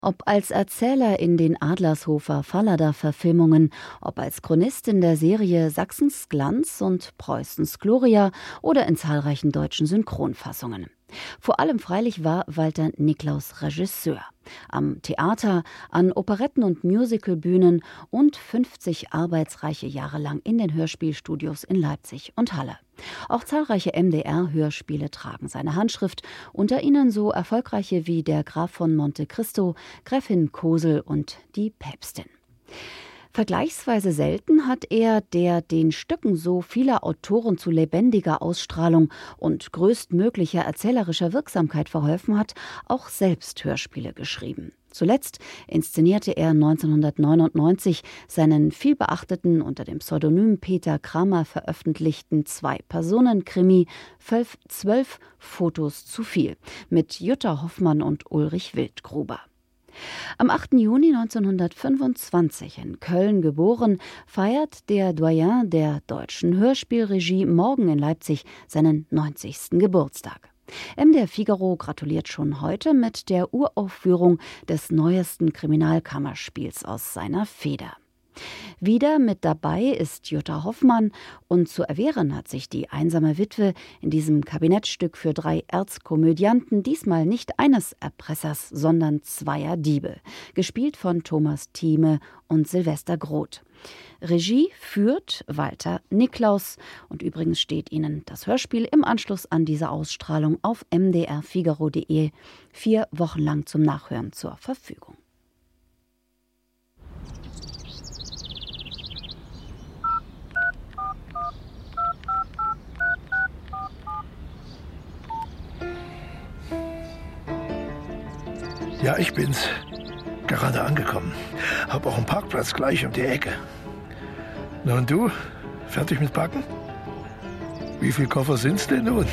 Ob als Erzähler in den Adlershofer Fallada-Verfilmungen, ob als Chronist in der Serie Sachsens Glanz und Preußens Gloria oder in zahlreichen deutschen Synchronfassungen. Vor allem freilich war Walter Niklaus Regisseur. Am Theater, an Operetten- und Musicalbühnen und 50 arbeitsreiche Jahre lang in den Hörspielstudios in Leipzig und Halle. Auch zahlreiche MDR-Hörspiele tragen seine Handschrift, unter ihnen so erfolgreiche wie Der Graf von Monte Cristo, Gräfin Kosel und Die Päpstin. Vergleichsweise selten hat er, der den Stücken so vieler Autoren zu lebendiger Ausstrahlung und größtmöglicher erzählerischer Wirksamkeit verholfen hat, auch selbst Hörspiele geschrieben. Zuletzt inszenierte er 1999 seinen vielbeachteten, unter dem Pseudonym Peter Kramer veröffentlichten Zwei-Personen-Krimi 12 Fotos zu viel mit Jutta Hoffmann und Ulrich Wildgruber. Am 8. Juni 1925 in Köln geboren, feiert der Doyen der deutschen Hörspielregie morgen in Leipzig seinen 90. Geburtstag. MDR Figaro gratuliert schon heute mit der Uraufführung des neuesten Kriminalkammerspiels aus seiner Feder. Wieder mit dabei ist Jutta Hoffmann und zu erwehren hat sich die einsame Witwe in diesem Kabinettstück für 3 Erzkomödianten diesmal nicht eines Erpressers, sondern 2 Diebe, gespielt von Thomas Thieme und Silvester Groth. Regie führt Walter Niklaus und übrigens steht Ihnen das Hörspiel im Anschluss an diese Ausstrahlung auf mdrfigaro.de 4 Wochen lang zum Nachhören zur Verfügung. Ja, ich bin's. Gerade angekommen. Hab auch einen Parkplatz gleich um die Ecke. Na und du? Fertig mit Packen? Wie viele Koffer sind's denn nun?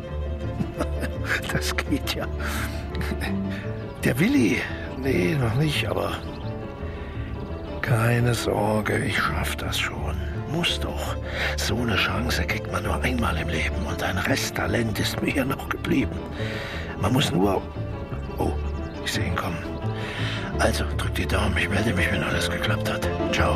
Das geht ja. Der Willi? Nee, noch nicht, aber... Keine Sorge, ich schaff das schon. Muss doch. So eine Chance kriegt man nur einmal im Leben und ein Resttalent ist mir hier noch geblieben. Man muss nur... Oh, ich sehe ihn kommen. Also, drück die Daumen, ich melde mich, wenn alles geklappt hat. Ciao.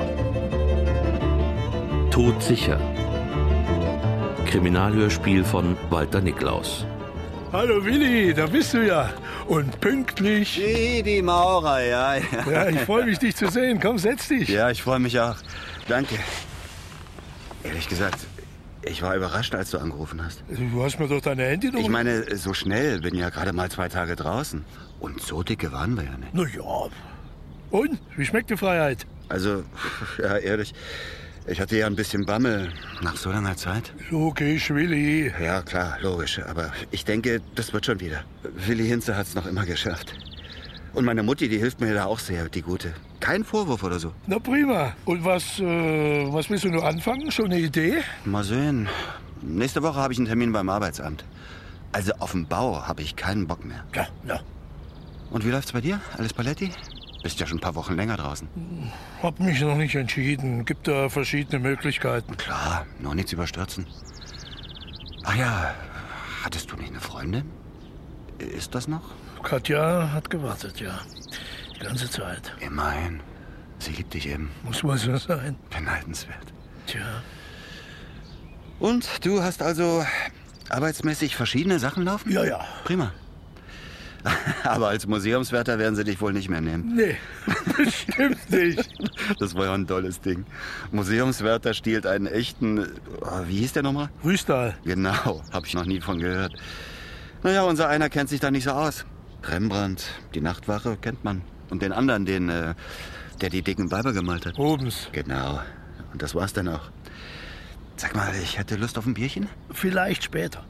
Todsicher. Kriminalhörspiel von Walter Niklaus. Hallo Willi, da bist du ja. Und pünktlich. Die Maurer, ja. Ja, ich freue mich, dich zu sehen. Komm, setz dich. Ja, ich freue mich auch. Danke. Ehrlich gesagt, ich war überrascht, als du angerufen hast. Du hast mir doch deine Handynummer... Ich meine, so schnell, bin ja gerade mal 2 Tage draußen. Und so dicke waren wir ja nicht. Na ja. Und, wie schmeckt die Freiheit? Also, ja, ehrlich, ich hatte ja ein bisschen Bammel nach so langer Zeit. Logisch, Willi. Ja, klar, logisch. Aber ich denke, das wird schon wieder. Willi Hinze hat's noch immer geschafft. Und meine Mutti, die hilft mir da auch sehr, die Gute. Kein Vorwurf oder so. Na prima. Und was willst du nur anfangen? Schon eine Idee? Mal sehen. Nächste Woche habe ich einen Termin beim Arbeitsamt. Also auf dem Bau habe ich keinen Bock mehr. Ja. Und wie läuft's bei dir? Alles Paletti? Bist ja schon ein paar Wochen länger draußen. Hab mich noch nicht entschieden. Gibt da verschiedene Möglichkeiten. Klar, noch nichts überstürzen. Ach ja, hattest du nicht eine Freundin? Ist das noch? Katja hat gewartet, ja. Die ganze Zeit. Immerhin. Sie liebt dich eben. Muss wohl so sein. Beneidenswert. Tja. Und du hast also arbeitsmäßig verschiedene Sachen laufen? Ja. Prima. Aber als Museumswärter werden sie dich wohl nicht mehr nehmen. Nee, bestimmt nicht. Das war ja ein tolles Ding. Museumswärter stiehlt einen echten... wie hieß der nochmal? Rüstal. Genau, hab ich noch nie von gehört. Naja, unser einer kennt sich da nicht so aus. Rembrandt, die Nachtwache kennt man. Und den anderen, der die dicken Weiber gemalt hat. Rubens. Genau. Und das war's dann auch. Sag mal, ich hätte Lust auf ein Bierchen? Vielleicht später.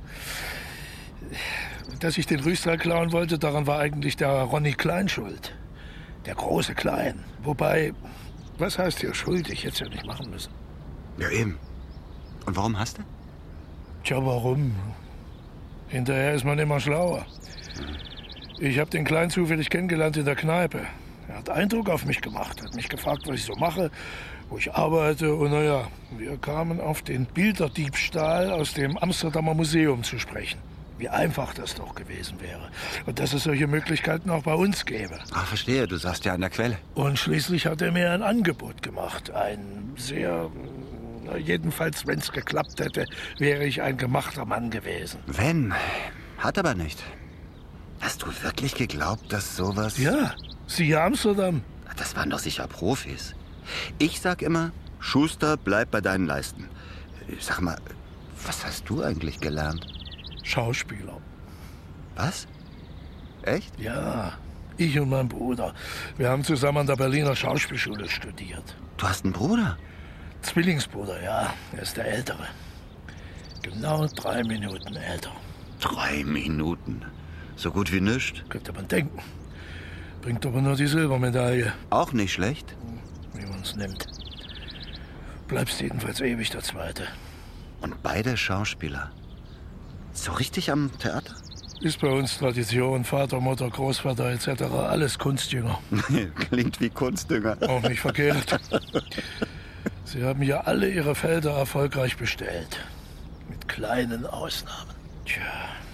Dass ich den Rüstal klauen wollte, daran war eigentlich der Ronny Klein schuld. Der große Klein. Wobei, was heißt hier schuld? Ich hätte es ja nicht machen müssen. Ja, eben. Und warum hast du? Tja, warum? Hinterher ist man immer schlauer. Ich habe den Klein zufällig kennengelernt in der Kneipe. Er hat Eindruck auf mich gemacht, hat mich gefragt, was ich so mache, wo ich arbeite. Und naja, wir kamen auf den Bilderdiebstahl aus dem Amsterdamer Museum zu sprechen. wie einfach das doch gewesen wäre. Und dass es solche Möglichkeiten auch bei uns gäbe. Ach, verstehe, du saßt ja an der Quelle. Und schließlich hat er mir ein Angebot gemacht. Ein sehr... Jedenfalls, wenn es geklappt hätte, wäre ich ein gemachter Mann gewesen. Wenn, hat aber nicht. Hast du wirklich geglaubt, dass sowas... Ja, siehe Amsterdam. Das waren doch sicher Profis. Ich sag immer, Schuster, bleib bei deinen Leisten. Sag mal, was hast du eigentlich gelernt? Schauspieler. Was? Echt? Ja, ich und mein Bruder. Wir haben zusammen an der Berliner Schauspielschule studiert. Du hast einen Bruder? Zwillingsbruder, ja. Er ist der Ältere. Genau 3 Minuten älter. 3 Minuten? So gut wie nichts? Könnte man denken. Bringt aber nur die Silbermedaille. Auch nicht schlecht? Wie man es nimmt. Bleibst jedenfalls ewig der Zweite. Und beide Schauspieler. So richtig am Theater? Ist bei uns Tradition. Vater, Mutter, Großvater etc. Alles Kunstjünger. Klingt wie Kunstdünger. Auch nicht verkehrt. Sie haben ja alle ihre Felder erfolgreich bestellt. Mit kleinen Ausnahmen. Tja.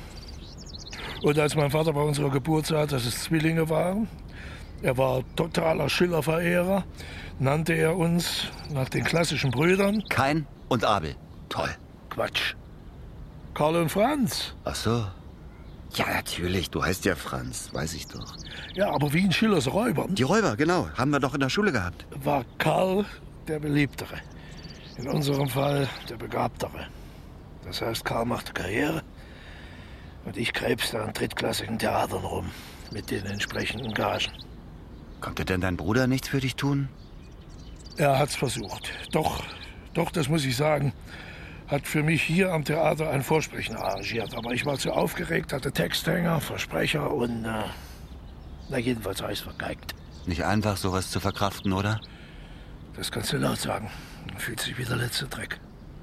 Und als mein Vater bei unserer Geburt sah, dass es Zwillinge waren, er war totaler Schiller-Verehrer, nannte er uns nach den klassischen Brüdern... Kain und Abel. Toll. Quatsch. Karl und Franz. Ach so. Ja, natürlich. Du heißt ja Franz. Weiß ich doch. Ja, aber wie in Schillers Räubern Die Räuber, genau. Haben wir doch in der Schule gehabt. war Karl der Beliebtere. In unserem Fall der Begabtere. Das heißt, Karl machte Karriere und ich krebste an drittklassigen Theatern rum mit den entsprechenden Gagen. Konnte denn dein Bruder nichts für dich tun? Er hat's versucht. Doch, das muss ich sagen, hat für mich hier am Theater ein Vorsprechen arrangiert. Aber ich war zu aufgeregt, hatte Texthänger, Versprecher und, jedenfalls habe ich's vergeigt. Nicht einfach, sowas zu verkraften, oder? Das kannst du laut sagen. Fühlt sich wie der letzte Dreck.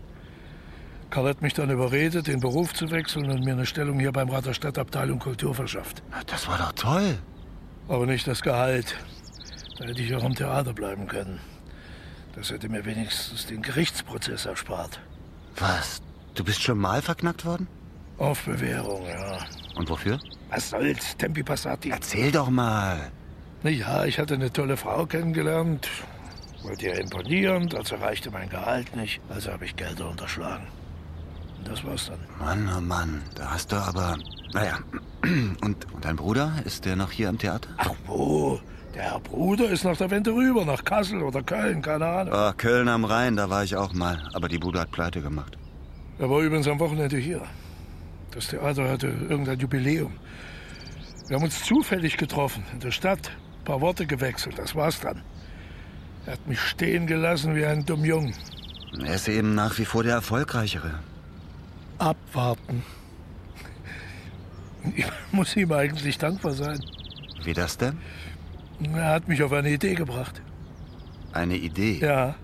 Karl hat mich dann überredet, den Beruf zu wechseln und mir eine Stellung hier beim Rat der Stadtabteilung Kultur verschafft. Na, das war doch toll. Aber nicht das Gehalt. Da hätte ich auch am Theater bleiben können. Das hätte mir wenigstens den Gerichtsprozess erspart. Was? Du bist schon mal verknackt worden? Auf Bewährung, ja. Und wofür? Was soll's, Tempi Passati. Erzähl doch mal. Na ja, ich hatte eine tolle Frau kennengelernt. Wollte ihr imponieren, dazu reichte mein Gehalt nicht. Also habe ich Gelder unterschlagen. Und das war's dann. Mann, oh Mann, da hast du aber... Naja, und dein Bruder, ist der noch hier am Theater? Ach wo, der Herr Bruder ist nach der Wende rüber, nach Kassel oder Köln, keine Ahnung. Ah, Köln am Rhein, da war ich auch mal. Aber die Bude hat pleite gemacht. Er war übrigens am Wochenende hier. Das Theater hatte irgendein Jubiläum. Wir haben uns zufällig getroffen, in der Stadt. Ein paar Worte gewechselt, das war's dann. Er hat mich stehen gelassen wie ein Dummjung. Er ist eben nach wie vor der Erfolgreichere. Abwarten. Ich muss ihm eigentlich dankbar sein. Wie das denn? Er hat mich auf eine Idee gebracht. Eine Idee? Ja.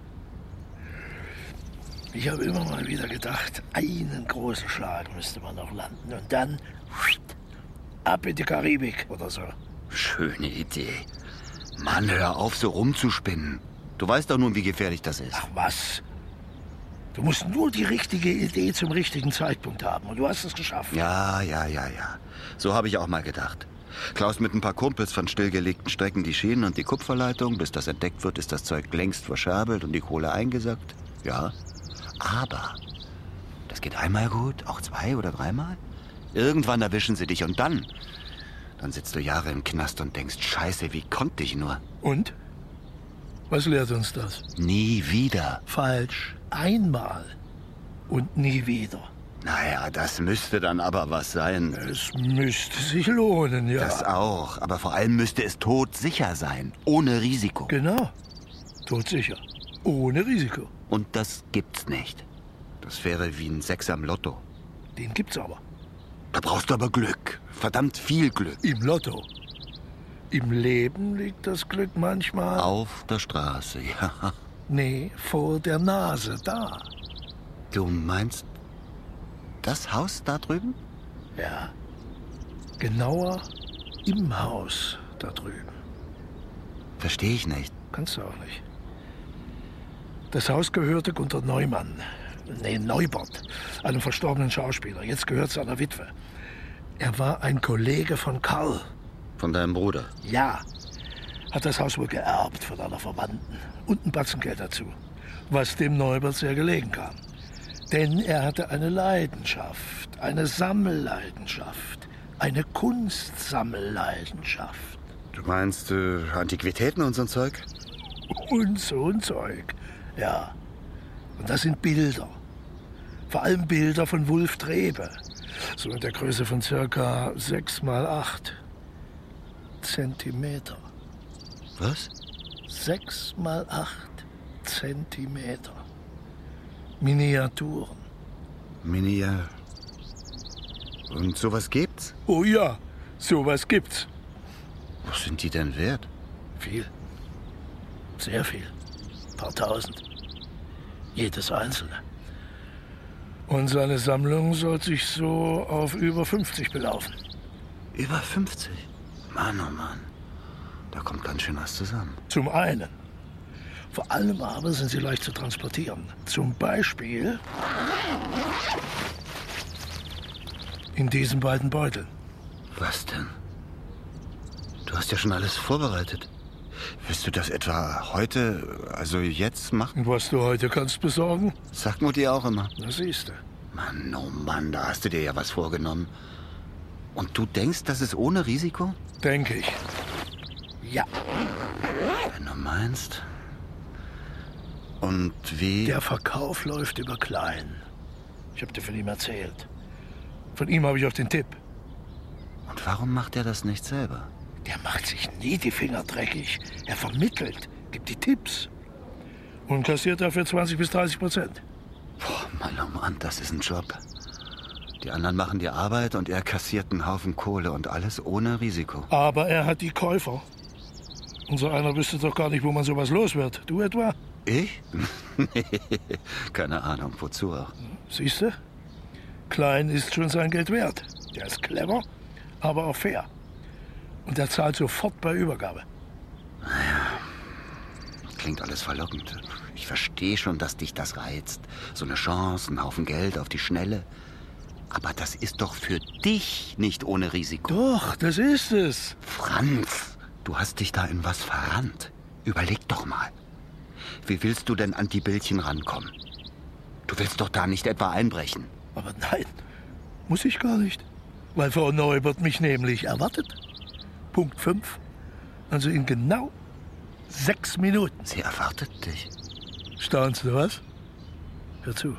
Ich habe immer mal wieder gedacht, einen großen Schlag müsste man noch landen. Und dann ab in die Karibik oder so. Schöne Idee. Mann, hör auf, so rumzuspinnen. Du weißt doch nun, wie gefährlich das ist. Ach was. Du musst nur die richtige Idee zum richtigen Zeitpunkt haben. Und du hast es geschafft. Ja. So habe ich auch mal gedacht. Klaus mit ein paar Kumpels von stillgelegten Strecken die Schienen und die Kupferleitung. Bis das entdeckt wird, ist das Zeug längst verscherbelt und die Kohle eingesackt. Ja, aber das geht einmal gut, auch 2 oder 3-mal. Irgendwann erwischen sie dich und dann sitzt du Jahre im Knast und denkst, Scheiße, wie konnte ich nur? Und? Was lehrt uns das? Nie wieder. Falsch. Einmal. Und nie wieder. Naja, das müsste dann aber was sein. Es müsste sich lohnen, ja. Das auch, aber vor allem müsste es todsicher sein, ohne Risiko. Genau. Todsicher. Ohne Risiko. Und das gibt's nicht. Das wäre wie ein Sechser im Lotto. Den gibt's aber. Da brauchst du aber Glück. Verdammt viel Glück. Im Lotto. Im Leben liegt das Glück manchmal... Auf der Straße, ja. Nee, vor der Nase, da. Du meinst das Haus da drüben? Ja. Genauer im Haus da drüben. Verstehe ich nicht. Kannst du auch nicht. Das Haus gehörte Gunter Neumann. Nee, Neubert. Einem verstorbenen Schauspieler. Jetzt gehört es seiner Witwe. Er war ein Kollege von Karl. Von deinem Bruder? Ja. Hat das Haus wohl geerbt von einer Verwandten. Und ein Batzen Geld dazu. Was dem Neubert sehr gelegen kam. Denn er hatte eine Leidenschaft. Eine Sammelleidenschaft. Eine Kunstsammelleidenschaft. Du meinst Antiquitäten und so ein Zeug? Und so ein Zeug, ja. Und das sind Bilder. Vor allem Bilder von Wulf Trebe. So in der Größe von circa 6 mal 8 Zentimeter. Was? 6 mal 8 Zentimeter. Miniaturen. Und sowas gibt's? Oh ja, sowas gibt's. Was sind die denn wert? Viel. Sehr viel. Ein paar tausend. Jedes einzelne. Und seine Sammlung soll sich so auf über 50 belaufen. Über 50? Mann, oh Mann. Da kommt ganz schön was zusammen. Zum einen. Vor allem aber sind sie leicht zu transportieren. Zum Beispiel in diesen beiden Beuteln. Was denn? Du hast ja schon alles vorbereitet. Willst du das etwa heute, also jetzt machen? Und was du heute kannst besorgen? Sagt Mutti auch immer. Das siehst du. Mann, oh Mann, da hast du dir ja was vorgenommen. Und du denkst, das ist ohne Risiko? Denke ich. Ja. Wenn du meinst. Und wie? Der Verkauf läuft über Klein. Ich habe dir von ihm erzählt. Von ihm habe ich auch den Tipp. Und warum macht er das nicht selber? Der macht sich nie die Finger dreckig. Er vermittelt, gibt die Tipps. Und kassiert dafür 20% bis 30%. Boah, Mann, oh Mann, das ist ein Job. Die anderen machen die Arbeit und er kassiert einen Haufen Kohle und alles ohne Risiko. Aber er hat die Käufer. Unser einer wüsste doch gar nicht, wo man sowas los wird. Du etwa? Ich? Nee, keine Ahnung, wozu auch. Siehst du? Klein ist schon sein Geld wert. Der ist clever, aber auch fair. Und er zahlt sofort bei Übergabe. Klingt alles verlockend. Ich verstehe schon, dass dich das reizt. So eine Chance, ein Haufen Geld auf die Schnelle. Aber das ist doch für dich nicht ohne Risiko. Doch, das ist es. Franz, du hast dich da in was verrannt. Überleg doch mal. Wie willst du denn an die Bildchen rankommen? Du willst doch da nicht etwa einbrechen. Aber nein, muss ich gar nicht. Weil Frau Neubert mich nämlich erwartet. Punkt 5. Also in genau 6 Minuten. Sie erwartet dich. Staunst du was? Hör zu.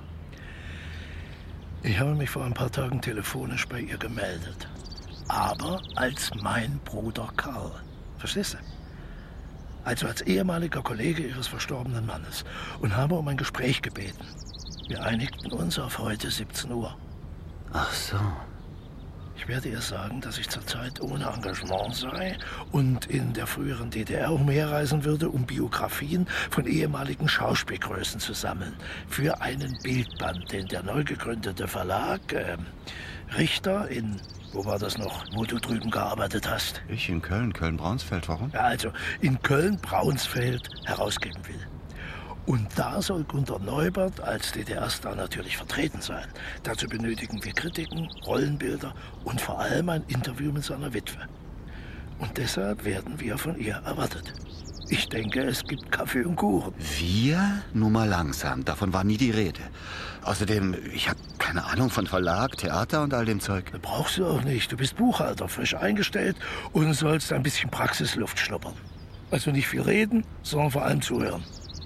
Ich habe mich vor ein paar Tagen telefonisch bei ihr gemeldet. Aber als mein Bruder Karl. Verstehst du? Also als ehemaliger Kollege ihres verstorbenen Mannes. Und habe um ein Gespräch gebeten. Wir einigten uns auf heute 17 Uhr. Ach so. Ich werde ihr sagen, dass ich zurzeit ohne Engagement sei und in der früheren DDR umherreisen würde, um Biografien von ehemaligen Schauspielgrößen zu sammeln. Für einen Bildband, den der neu gegründete Verlag Richter in... Wo war das noch, wo du drüben gearbeitet hast? Ich in Köln, Köln-Braunsfeld, warum? Ja, also in Köln-Braunsfeld herausgeben will. Und da soll Gunter Neubert als DDR-Star natürlich vertreten sein. Dazu benötigen wir Kritiken, Rollenbilder und vor allem ein Interview mit seiner Witwe. Und deshalb werden wir von ihr erwartet. Ich denke, es gibt Kaffee und Kuchen. Wir? Nur mal langsam, davon war nie die Rede. Außerdem, ich habe keine Ahnung von Verlag, Theater und all dem Zeug. Das brauchst du auch nicht. Du bist Buchhalter, frisch eingestellt und sollst ein bisschen Praxisluft schnuppern. Also nicht viel reden, sondern vor allem zuhören.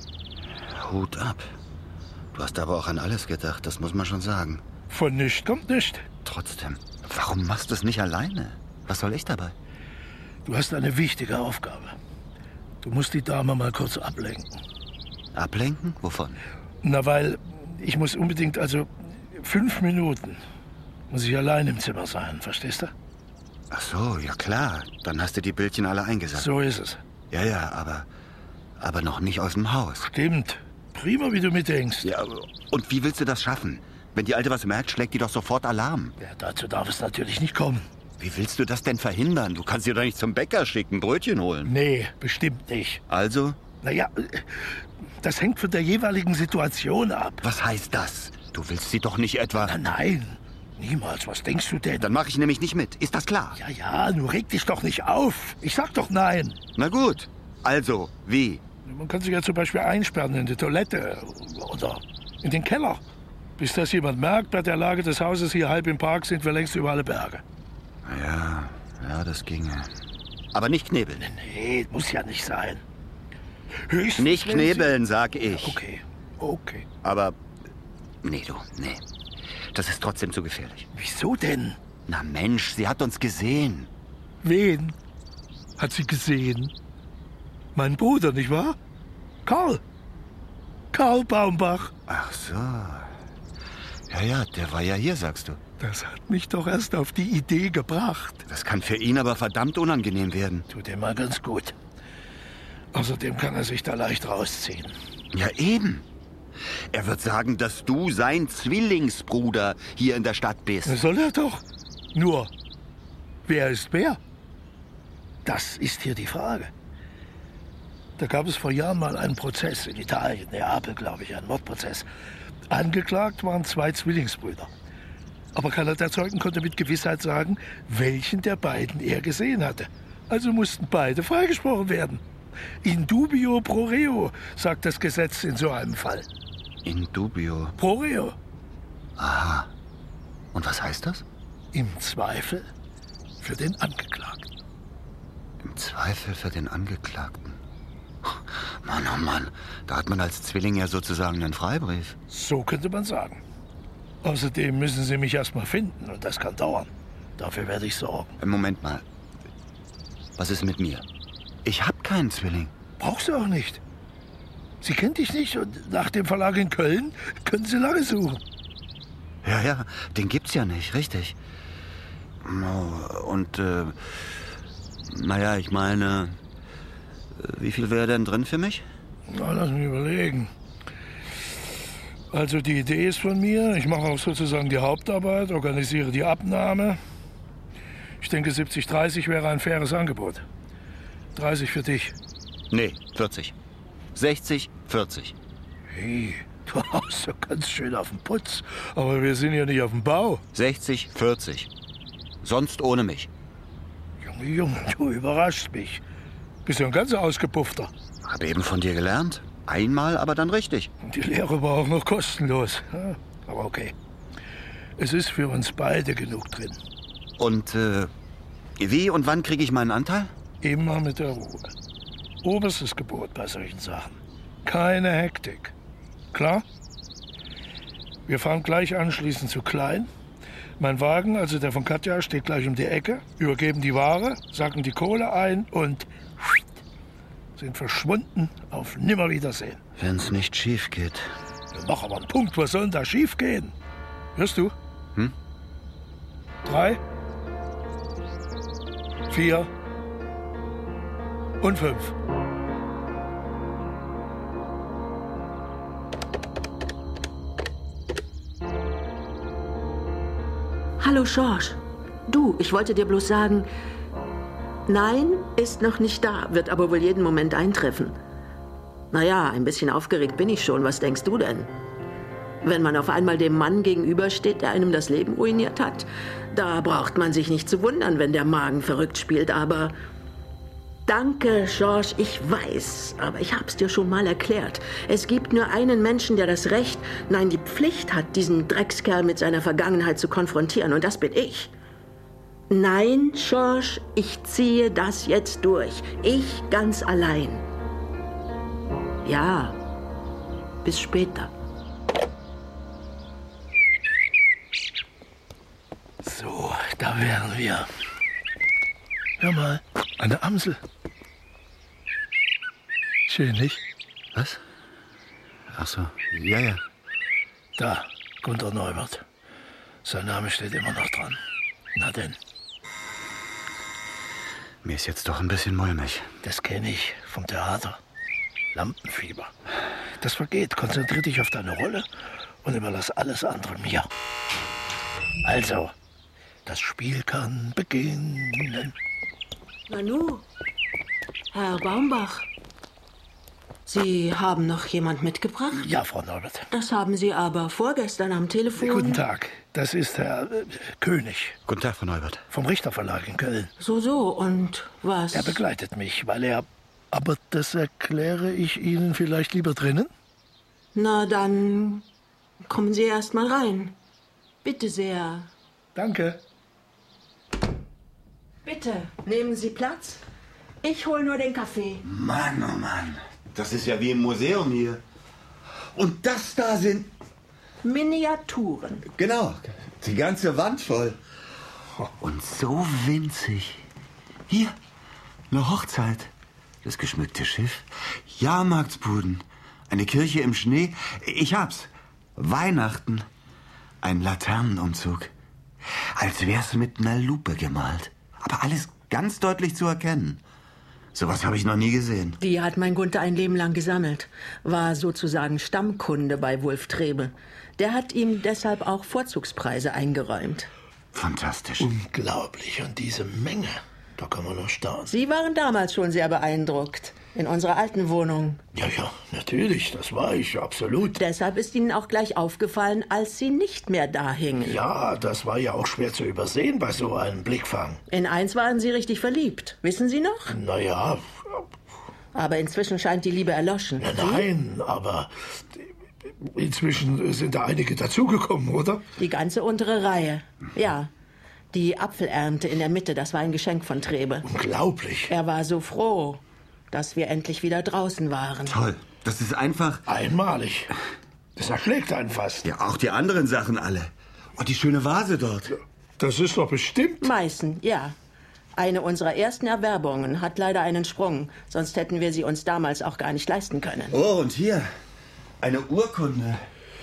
Hut ab. Du hast aber auch an alles gedacht, das muss man schon sagen. Von nichts kommt nichts. Trotzdem, warum machst du es nicht alleine? Was soll ich dabei? Du hast eine wichtige Aufgabe. Du musst die Dame mal kurz ablenken. Ablenken? Wovon? Na, weil ich muss unbedingt, 5 Minuten muss ich allein im Zimmer sein, verstehst du? Ach so, ja klar. Dann hast du die Bildchen alle eingesammelt. So ist es. Ja, aber noch nicht aus dem Haus. Stimmt. Prima, wie du mitdenkst. Ja, und wie willst du das schaffen? Wenn die Alte was merkt, schlägt die doch sofort Alarm. Ja, dazu darf es natürlich nicht kommen. Wie willst du das denn verhindern? Du kannst sie doch nicht zum Bäcker schicken, Brötchen holen. Nee, bestimmt nicht. Also? Naja, das hängt von der jeweiligen Situation ab. Was heißt das? Du willst sie doch nicht etwa... Nein, Niemals, was denkst du denn? Dann mache ich nämlich nicht mit. Ist das klar? Ja, nur reg dich doch nicht auf. Ich sag doch nein. Na gut. Also, wie? Man kann sich ja zum Beispiel einsperren in die Toilette oder in den Keller. Bis das jemand merkt, bei der Lage des Hauses hier halb im Park sind wir längst über alle Berge. Ja, das ginge. Aber nicht knebeln. Nee, muss ja nicht sein. Höchstens Nicht wenn Sie- knebeln, sag ich. Okay. Aber, nee. Das ist trotzdem zu gefährlich. Wieso denn? Na Mensch, sie hat uns gesehen. Wen hat sie gesehen? Mein Bruder, nicht wahr? Karl. Karl Baumbach. Ach so. Ja, der war ja hier, sagst du. Das hat mich doch erst auf die Idee gebracht. Das kann für ihn aber verdammt unangenehm werden. Tut ihm mal ganz gut. Außerdem kann er sich da leicht rausziehen. Ja, eben. Er wird sagen, dass du sein Zwillingsbruder hier in der Stadt bist. Das soll er doch. Nur, wer ist wer? Das ist hier die Frage. Da gab es vor Jahren mal einen Prozess in Italien, Neapel, glaube ich, ein Mordprozess. Angeklagt waren 2 Zwillingsbrüder. Aber keiner der Zeugen konnte mit Gewissheit sagen, welchen der beiden er gesehen hatte. Also mussten beide freigesprochen werden. In dubio pro reo, sagt das Gesetz in so einem Fall. In dubio. Pro reo. Aha. Und was heißt das? Im Zweifel für den Angeklagten. Im Zweifel für den Angeklagten. Mann, oh Mann. Da hat man als Zwilling ja sozusagen einen Freibrief. So könnte man sagen. Außerdem müssen Sie mich erst mal finden und das kann dauern. Dafür werde ich sorgen. Moment mal. Was ist mit mir? Ich hab keinen Zwilling. Brauchst du auch nicht. Sie kennt dich nicht und nach dem Verlag in Köln können Sie lange suchen. Ja, den gibt's ja nicht, richtig. Und, naja, ich meine, wie viel wäre denn drin für mich? Na, lass mich überlegen. Also die Idee ist von mir. Ich mache auch sozusagen die Hauptarbeit, organisiere die Abnahme. Ich denke, 70-30 wäre ein faires Angebot. 30 für dich. Nee, 40. 60, 40. Hey, du haust so ganz schön auf den Putz. Aber wir sind ja nicht auf dem Bau. 60, 40. Sonst ohne mich. Junge, du überraschst mich. Bist ja ein ganz ausgepuffter. Hab eben von dir gelernt. Einmal, aber dann richtig. Die Lehre war auch noch kostenlos. Ja, aber okay. Es ist für uns beide genug drin. Und, wie und wann kriege ich meinen Anteil? Immer mit der Ruhe. Oberstes Gebot bei solchen Sachen. Keine Hektik. Klar? Wir fahren gleich anschließend zu Klein. Mein Wagen, also der von Katja, steht gleich um die Ecke. Übergeben die Ware, sacken die Kohle ein und sind verschwunden auf Nimmerwiedersehen. Wenn's nicht schief geht. Ja, mach aber einen Punkt, was soll denn da schief gehen? Hörst du? 3, 4 und 5. Hallo, George. Du, ich wollte dir bloß sagen, nein, ist noch nicht da, wird aber wohl jeden Moment eintreffen. Naja, ein bisschen aufgeregt bin ich schon. Was denkst du denn? Wenn man auf einmal dem Mann gegenübersteht, der einem das Leben ruiniert hat, da braucht man sich nicht zu wundern, wenn der Magen verrückt spielt, aber... Danke, George, ich weiß, aber ich hab's dir schon mal erklärt. Es gibt nur einen Menschen, der das Recht, nein, die Pflicht hat, diesen Dreckskerl mit seiner Vergangenheit zu konfrontieren, und das bin ich. Nein, George, ich ziehe das jetzt durch. Ich ganz allein. Ja, bis später. So, da wären wir. Hör mal, eine Amsel. Schön, nicht? Was? Ach so, ja. Da, Gunter Neubert. Sein Name steht immer noch dran. Na denn, Mir ist jetzt doch ein bisschen mulmig. das kenne ich vom Theater. Lampenfieber. Das vergeht. Konzentrier dich auf deine Rolle und überlass alles andere mir. Also, das Spiel kann beginnen. Nanu, Herr Baumbach. Sie haben noch jemand mitgebracht? Ja, Frau Neubert. Das haben Sie aber vorgestern am Telefon... Guten Tag, das ist Herr König. Guten Tag, Frau Neubert. Vom Richterverlag in Köln. So, und was? Er begleitet mich, weil er... Aber das erkläre ich Ihnen vielleicht lieber drinnen? Na, dann kommen Sie erst mal rein. Bitte sehr. Danke. Bitte, nehmen Sie Platz. Ich hol nur den Kaffee. Mann, oh Mann. Das ist ja wie im Museum hier. Und das da sind... Miniaturen. Genau, die ganze Wand voll. Und so winzig. Hier, eine Hochzeit. Das geschmückte Schiff. Jahrmarktsbuden. Eine Kirche im Schnee. Ich hab's. Weihnachten. Ein Laternenumzug. Als wär's mit einer Lupe gemalt. Aber alles ganz deutlich zu erkennen. Sowas habe ich noch nie gesehen. Die hat mein Gunther ein Leben lang gesammelt. War sozusagen Stammkunde bei Wulf Trebe. Der hat ihm deshalb auch Vorzugspreise eingeräumt. Fantastisch. Unglaublich. Und diese Menge, da kann man nur staunen. Sie waren damals schon sehr beeindruckt. In unserer alten Wohnung. Ja, natürlich, das war ich, absolut. Deshalb ist Ihnen auch gleich aufgefallen, als Sie nicht mehr da hingen. Ja, das war ja auch schwer zu übersehen bei so einem Blickfang. In eins waren Sie richtig verliebt. Wissen Sie noch? Naja. Aber inzwischen scheint die Liebe erloschen. Nein, aber inzwischen sind da einige dazugekommen, oder? Die ganze untere Reihe. Ja. Die Apfelernte in der Mitte, das war ein Geschenk von Trebe. Unglaublich. Er war so froh, dass wir endlich wieder draußen waren. Toll. Das ist einfach... Einmalig. Das erschlägt einen fast. Ja, auch die anderen Sachen alle. Und die schöne Vase dort. Das ist doch bestimmt... Meißen, ja. Eine unserer ersten Erwerbungen hat leider einen Sprung. Sonst hätten wir sie uns damals auch gar nicht leisten können. Oh, und hier. Eine Urkunde.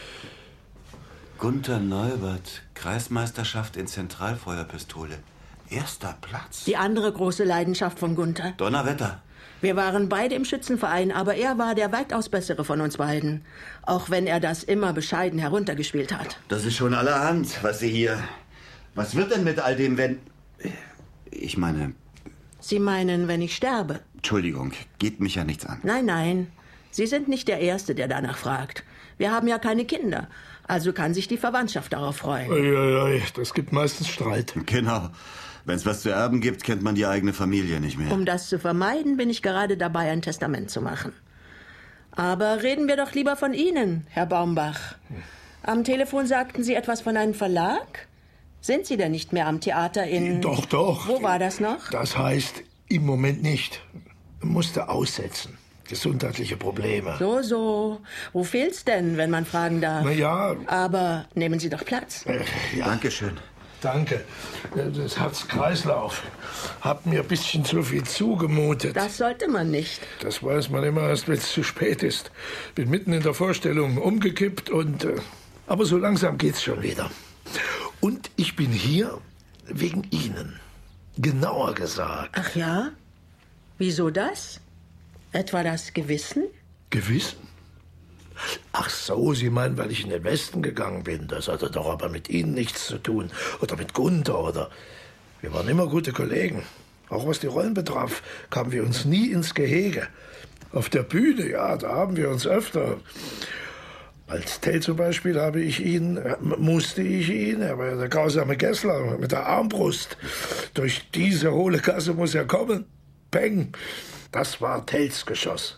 Gunther Neubert. Kreismeisterschaft in Zentralfeuerpistole. 1. Platz. Die andere große Leidenschaft von Gunther. Donnerwetter. Wir waren beide im Schützenverein, aber er war der weitaus bessere von uns beiden. Auch wenn er das immer bescheiden heruntergespielt hat. Das ist schon allerhand, was Sie hier... Was wird denn mit all dem, wenn... Ich meine... Sie meinen, wenn ich sterbe? Entschuldigung, geht mich ja nichts an. Nein. Sie sind nicht der Erste, der danach fragt. Wir haben ja keine Kinder. Also kann sich die Verwandtschaft darauf freuen. Das gibt meistens Streit. Genau. Wenn es was zu erben gibt, kennt man die eigene Familie nicht mehr. Um das zu vermeiden, bin ich gerade dabei, ein Testament zu machen. Aber reden wir doch lieber von Ihnen, Herr Baumbach. Am Telefon sagten Sie etwas von einem Verlag? Sind Sie denn nicht mehr am Theater in... Doch. Wo war das noch? Das heißt, im Moment nicht. Musste aussetzen. Gesundheitliche Probleme. So. Wo fehlt's denn, wenn man fragen darf? Ja. Aber nehmen Sie doch Platz. Ja. Dankeschön. Danke. Das Herz-Kreislauf hat mir ein bisschen zu viel zugemutet. Das sollte man nicht. Das weiß man immer erst, wenn es zu spät ist. Bin mitten in der Vorstellung umgekippt und... aber so langsam geht's schon wieder. Und ich bin hier wegen Ihnen. Genauer gesagt. Ach ja? Wieso das? Etwa das Gewissen? Gewissen? Ach so, Sie meinen, weil ich in den Westen gegangen bin. Das hatte doch aber mit Ihnen nichts zu tun. Oder mit Gunther, oder... Wir waren immer gute Kollegen. Auch was die Rollen betraf, kamen wir uns nie ins Gehege. Auf der Bühne, ja, da haben wir uns öfter... Als Tell zum Beispiel musste ich ihn, er war ja der grausame Gessler mit der Armbrust. Durch diese hohle Gasse muss er kommen. Peng, das war Tells Geschoss.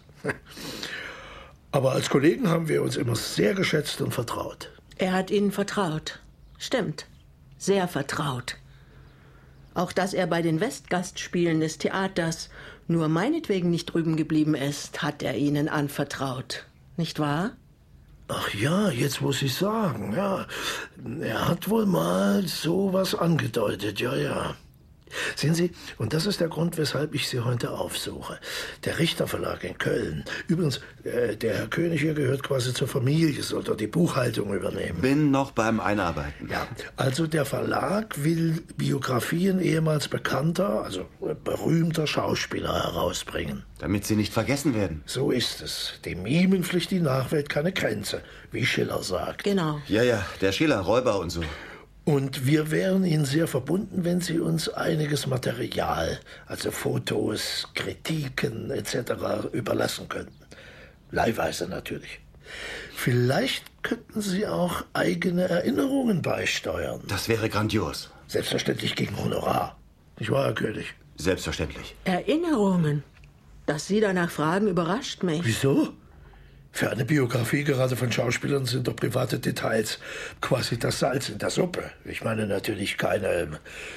Aber als Kollegen haben wir uns immer sehr geschätzt und vertraut. Er hat Ihnen vertraut. Stimmt, sehr vertraut. Auch dass er bei den Westgastspielen des Theaters nur meinetwegen nicht drüben geblieben ist, hat er Ihnen anvertraut. Nicht wahr? Ach ja, jetzt muss ich sagen, ja. Er hat wohl mal sowas angedeutet, ja. Sehen Sie, und das ist der Grund, weshalb ich Sie heute aufsuche. Der Richterverlag in Köln. Übrigens, der Herr König hier gehört quasi zur Familie, soll dort die Buchhaltung übernehmen. Bin noch beim Einarbeiten. Ja, also der Verlag will Biografien ehemals bekannter, also berühmter Schauspieler herausbringen. Damit sie nicht vergessen werden. So ist es. Dem Mimen pflicht die Nachwelt keine Grenze, wie Schiller sagt. Genau. Ja, der Schiller, Räuber und so. Und wir wären Ihnen sehr verbunden, wenn Sie uns einiges Material, also Fotos, Kritiken etc. überlassen könnten. Leihweise natürlich. Vielleicht könnten Sie auch eigene Erinnerungen beisteuern. Das wäre grandios. Selbstverständlich gegen Honorar. Nicht wahr, Herr König? Selbstverständlich. Erinnerungen? Dass Sie danach fragen, überrascht mich. Wieso? Für eine Biografie gerade von Schauspielern sind doch private Details quasi das Salz in der Suppe. Ich meine natürlich keine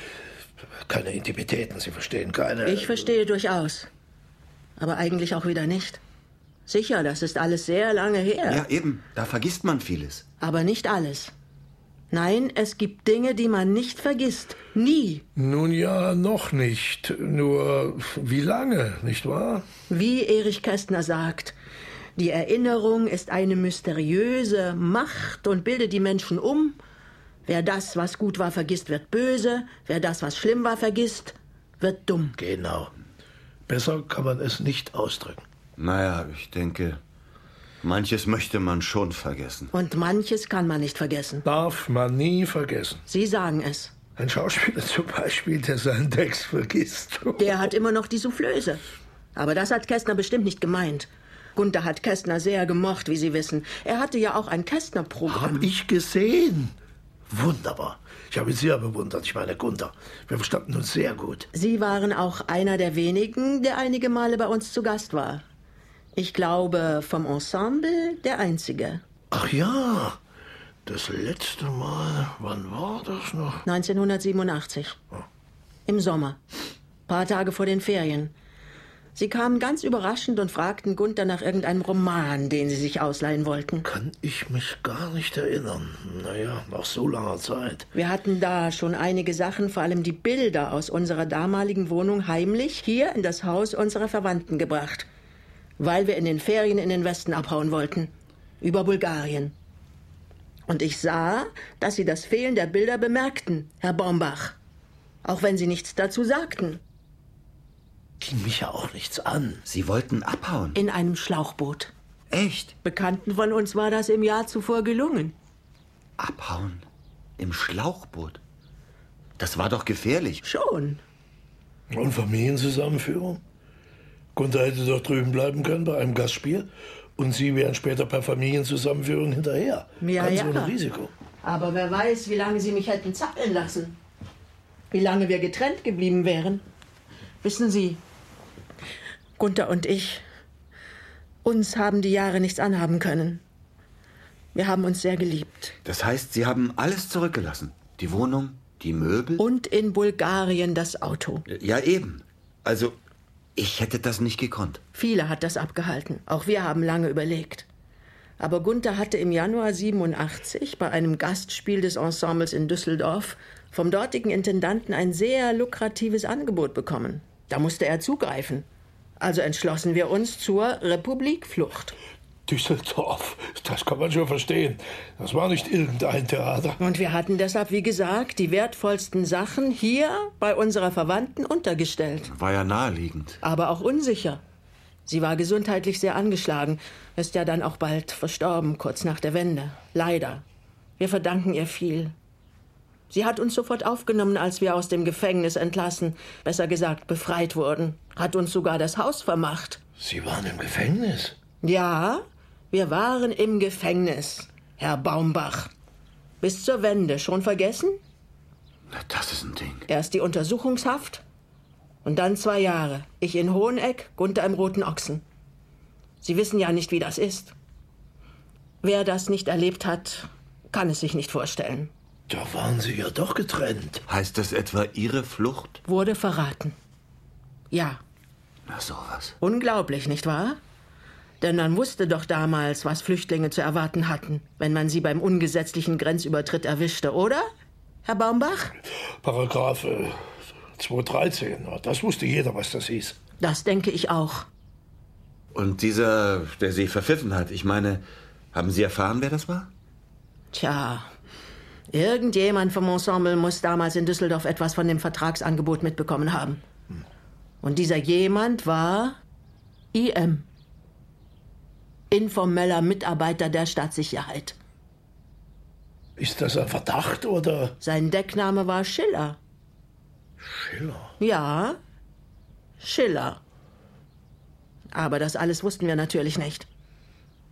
Intimitäten, Sie verstehen, keine... Ich verstehe durchaus. Aber eigentlich auch wieder nicht. Sicher, das ist alles sehr lange her. Ja, eben. Da vergisst man vieles. Aber nicht alles. Nein, es gibt Dinge, die man nicht vergisst. Nie. Nun ja, noch nicht. Nur wie lange, nicht wahr? Wie Erich Kästner sagt, die Erinnerung ist eine mysteriöse Macht und bildet die Menschen um. Wer das, was gut war, vergisst, wird böse. Wer das, was schlimm war, vergisst, wird dumm. Genau. Besser kann man es nicht ausdrücken. Naja, ich denke, manches möchte man schon vergessen. Und manches kann man nicht vergessen. Darf man nie vergessen. Sie sagen es. Ein Schauspieler zum Beispiel, der seinen Text vergisst. Der hat immer noch die Soufflöse. Aber das hat Kästner bestimmt nicht gemeint. Gunther hat Kästner sehr gemocht, wie Sie wissen. Er hatte ja auch ein Kästner-Programm. Hab ich gesehen. Wunderbar. Ich habe ihn sehr bewundert. Ich meine, Gunther. Wir verstanden uns sehr gut. Sie waren auch einer der wenigen, der einige Male bei uns zu Gast war. Ich glaube, vom Ensemble der Einzige. Ach ja, das letzte Mal, wann war das noch? 1987. Im Sommer. Paar Tage vor den Ferien. Sie kamen ganz überraschend und fragten Gunther nach irgendeinem Roman, den sie sich ausleihen wollten. Kann ich mich gar nicht erinnern. Naja, nach so langer Zeit. Wir hatten da schon einige Sachen, vor allem die Bilder aus unserer damaligen Wohnung heimlich hier in das Haus unserer Verwandten gebracht. Weil wir in den Ferien in den Westen abhauen wollten. Über Bulgarien. Und ich sah, dass Sie das Fehlen der Bilder bemerkten, Herr Baumbach. Auch wenn Sie nichts dazu sagten. Ging mich ja auch nichts an. Sie wollten abhauen? In einem Schlauchboot. Echt? Bekannten von uns war das im Jahr zuvor gelungen. Abhauen? Im Schlauchboot? Das war doch gefährlich. Schon. Und Familienzusammenführung? Gunther hätte doch drüben bleiben können bei einem Gastspiel. Und Sie wären später per Familienzusammenführung hinterher. Ja, Ganz ja. ohne Risiko. Aber wer weiß, wie lange Sie mich hätten zappeln lassen. Wie lange wir getrennt geblieben wären. Wissen Sie, Gunther und ich, uns haben die Jahre nichts anhaben können. Wir haben uns sehr geliebt. Das heißt, Sie haben alles zurückgelassen? Die Wohnung, die Möbel? Und in Bulgarien das Auto. Ja, eben. Also, ich hätte das nicht gekonnt. Viele hat das abgehalten. Auch wir haben lange überlegt. Aber Gunther hatte im Januar 87 bei einem Gastspiel des Ensembles in Düsseldorf vom dortigen Intendanten ein sehr lukratives Angebot bekommen. Da musste er zugreifen. Also entschlossen wir uns zur Republikflucht. Düsseldorf, das kann man schon verstehen. Das war nicht irgendein Theater. Und wir hatten deshalb, wie gesagt, die wertvollsten Sachen hier bei unserer Verwandten untergestellt. War ja naheliegend. Aber auch unsicher. Sie war gesundheitlich sehr angeschlagen, ist ja dann auch bald verstorben, kurz nach der Wende. Leider. Wir verdanken ihr viel. Sie hat uns sofort aufgenommen, als wir aus dem Gefängnis entlassen, besser gesagt befreit wurden. Hat uns sogar das Haus vermacht. Sie waren im Gefängnis? Ja, wir waren im Gefängnis, Herr Baumbach. Bis zur Wende. Schon vergessen? Na, das ist ein Ding. Erst die Untersuchungshaft und dann 2 Jahre. Ich in Hoheneck, Gunther im Roten Ochsen. Sie wissen ja nicht, wie das ist. Wer das nicht erlebt hat, kann es sich nicht vorstellen. Da waren Sie ja doch getrennt. Heißt das etwa Ihre Flucht? Wurde verraten. Ja. Na, sowas. Unglaublich, nicht wahr? Denn man wusste doch damals, was Flüchtlinge zu erwarten hatten, wenn man sie beim ungesetzlichen Grenzübertritt erwischte, oder, Herr Baumbach? Paragraph 213, das wusste jeder, was das hieß. Das denke ich auch. Und dieser, der Sie verpfiffen hat, ich meine, haben Sie erfahren, wer das war? Tja, irgendjemand vom Ensemble muss damals in Düsseldorf etwas von dem Vertragsangebot mitbekommen haben. Und dieser jemand war IM. Informeller Mitarbeiter der Stadtsicherheit. Ist das ein Verdacht, oder? Sein Deckname war Schiller. Schiller? Ja, Schiller. Aber das alles wussten wir natürlich nicht.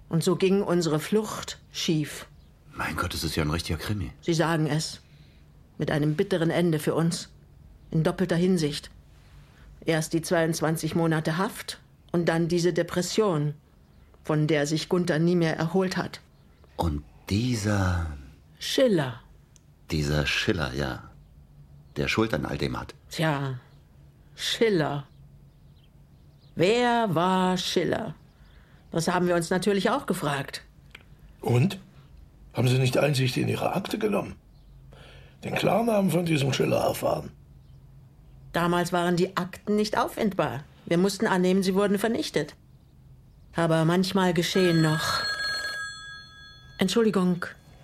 Und so ging unsere Flucht schief. Mein Gott, das ist ja ein richtiger Krimi. Sie sagen es. Mit einem bitteren Ende für uns. In doppelter Hinsicht. Erst die 22 Monate Haft und dann diese Depression, von der sich Gunther nie mehr erholt hat. Und dieser Schiller. Schiller, ja. Der Schuld an all dem hat. Tja, Schiller. Wer war Schiller? Das haben wir uns natürlich auch gefragt. Und? Haben Sie nicht Einsicht in Ihre Akte genommen? Den Klarnamen von diesem Schiller erfahren? Damals waren die Akten nicht auffindbar. Wir mussten annehmen, sie wurden vernichtet. Aber manchmal geschehen noch... Entschuldigung.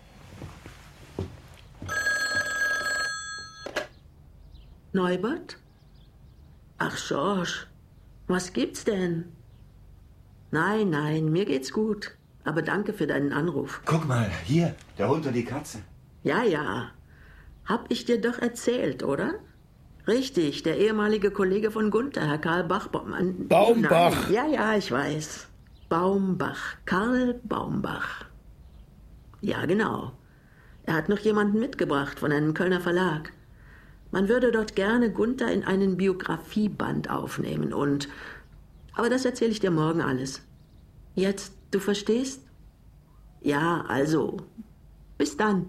Neubert? Ach, George, was gibt's denn? Nein, mir geht's gut. Aber danke für deinen Anruf. Guck mal, hier, der Hund und die Katze. Ja. Hab ich dir doch erzählt, oder? Richtig, der ehemalige Kollege von Gunther, Herr Karl Baumbach. Nein. Ja, ich weiß. Baumbach, Karl Baumbach. Ja, genau. Er hat noch jemanden mitgebracht von einem Kölner Verlag. Man würde dort gerne Gunther in einen Biografieband aufnehmen und... Aber das erzähle ich dir morgen alles. Jetzt, du verstehst? Ja, also. Bis dann.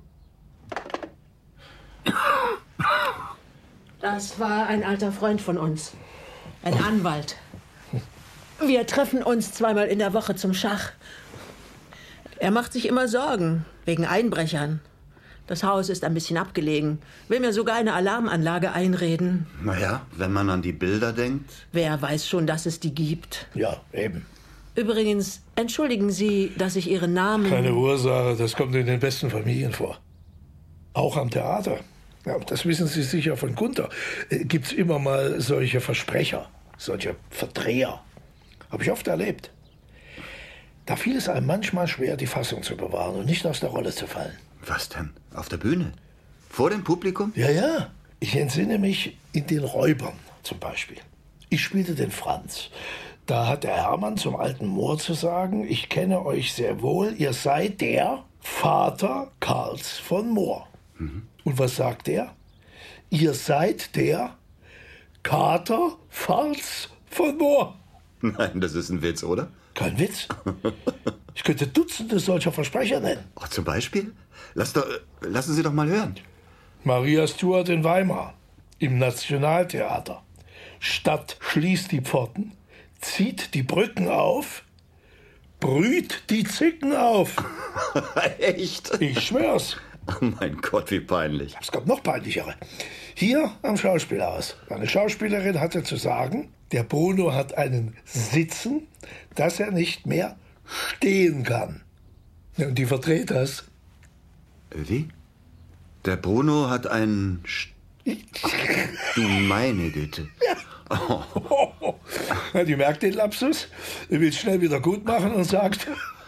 Das war ein alter Freund von uns. Ein Anwalt. Wir treffen uns zweimal in der Woche zum Schach. Er macht sich immer Sorgen wegen Einbrechern. Das Haus ist ein bisschen abgelegen. Will mir sogar eine Alarmanlage einreden. Naja, wenn man an die Bilder denkt. Wer weiß schon, dass es die gibt? Ja, eben. Übrigens, entschuldigen Sie, dass ich Ihren Namen... Keine Ursache, das kommt in den besten Familien vor. Auch am Theater. Ja, das wissen Sie sicher von Gunther. Gibt's immer mal solche Versprecher, solche Verdreher. Habe ich oft erlebt. Da fiel es einem manchmal schwer, die Fassung zu bewahren und nicht aus der Rolle zu fallen. Was denn? Auf der Bühne? Vor dem Publikum? Ja. Ich entsinne mich in den Räubern zum Beispiel. Ich spielte den Franz. Da hat der Hermann zum alten Mohr zu sagen, ich kenne euch sehr wohl, ihr seid der Vater Karls von Mohr. Mhm. Und was sagt er? Ihr seid der Kater Pfalz von Mohr. Nein, das ist ein Witz, oder? Kein Witz. Ich könnte Dutzende solcher Versprecher nennen. Oh, zum Beispiel? Lassen Sie doch mal hören. Maria Stuart in Weimar, im Nationaltheater. Stadt schließt die Pforten, zieht die Brücken auf, brüht die Zicken auf. Echt? Ich schwör's. Oh mein Gott, wie peinlich. Es gab noch peinlichere. Hier am Schauspielhaus. Eine Schauspielerin hatte zu sagen, der Bruno hat einen Sitzen, dass er nicht mehr stehen kann. Und die verdreht das. Wie? Der Bruno hat einen... Du meine Güte. Ja. Oh. Die merkt den Lapsus, will es schnell wieder gut machen und sagt...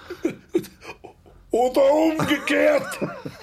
Oder umgekehrt.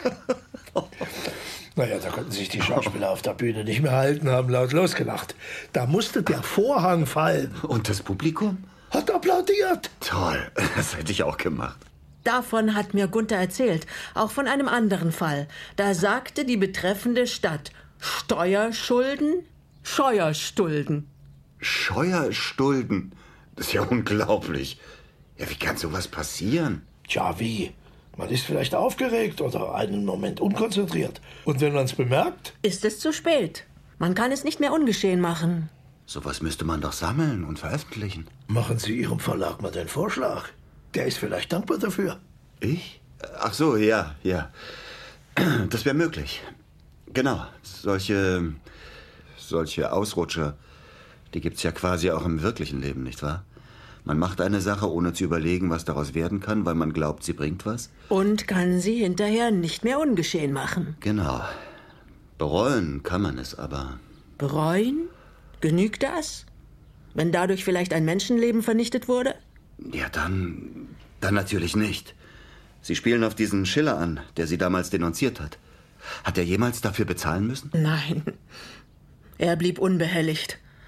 Naja, da konnten sich die Schauspieler auf der Bühne nicht mehr halten, haben laut losgelacht. Da musste der Vorhang fallen. Und das Publikum? Hat applaudiert. Toll, das hätte ich auch gemacht. Davon hat mir Gunther erzählt, auch von einem anderen Fall. Da sagte die betreffende Stadt Steuerschulden, Scheuerstulden. Scheuerstulden? Das ist ja unglaublich. Ja, wie kann sowas passieren? Tja, wie? Man ist vielleicht aufgeregt oder einen Moment unkonzentriert. Und wenn man es bemerkt... Ist es zu spät. Man kann es nicht mehr ungeschehen machen. Sowas müsste man doch sammeln und veröffentlichen. Machen Sie Ihrem Verlag mal den Vorschlag. Der ist vielleicht dankbar dafür. Ich? Ach so, ja. Das wäre möglich. Genau, solche Ausrutscher, die gibt's ja quasi auch im wirklichen Leben, nicht wahr? Man macht eine Sache, ohne zu überlegen, was daraus werden kann, weil man glaubt, sie bringt was. Und kann sie hinterher nicht mehr ungeschehen machen. Genau. Bereuen kann man es aber. Bereuen? Genügt das? Wenn dadurch vielleicht ein Menschenleben vernichtet wurde? Ja, dann natürlich nicht. Sie spielen auf diesen Schiller an, der Sie damals denunziert hat. Hat er jemals dafür bezahlen müssen? Nein. Er blieb unbehelligt.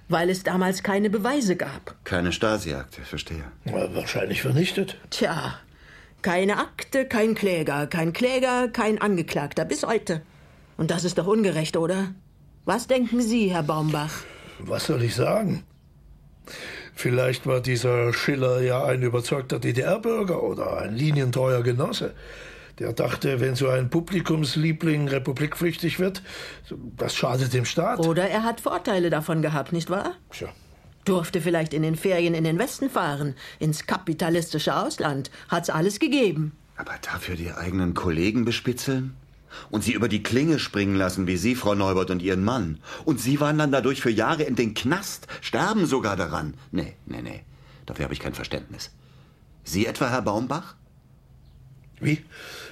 weil es damals keine Beweise gab. Keine Stasi-Akte, verstehe. Na, wahrscheinlich vernichtet. Tja, keine Akte, kein Kläger, kein Angeklagter, bis heute. Und das ist doch ungerecht, oder? Was denken Sie, Herr Baumbach? Was soll ich sagen? Vielleicht war dieser Schiller ja ein überzeugter DDR-Bürger oder ein linientreuer Genosse. Der dachte, wenn so ein Publikumsliebling republikpflichtig wird, das schadet dem Staat. Oder er hat Vorteile davon gehabt, nicht wahr? Tja. Durfte vielleicht in den Ferien in den Westen fahren, ins kapitalistische Ausland. Hat's alles gegeben. Aber dafür die eigenen Kollegen bespitzeln? Und sie über die Klinge springen lassen, wie Sie, Frau Neubert, und Ihren Mann. Und Sie wandern dadurch für Jahre in den Knast, sterben sogar daran. Nee. Dafür habe ich kein Verständnis. Sie etwa, Herr Baumbach? Wie?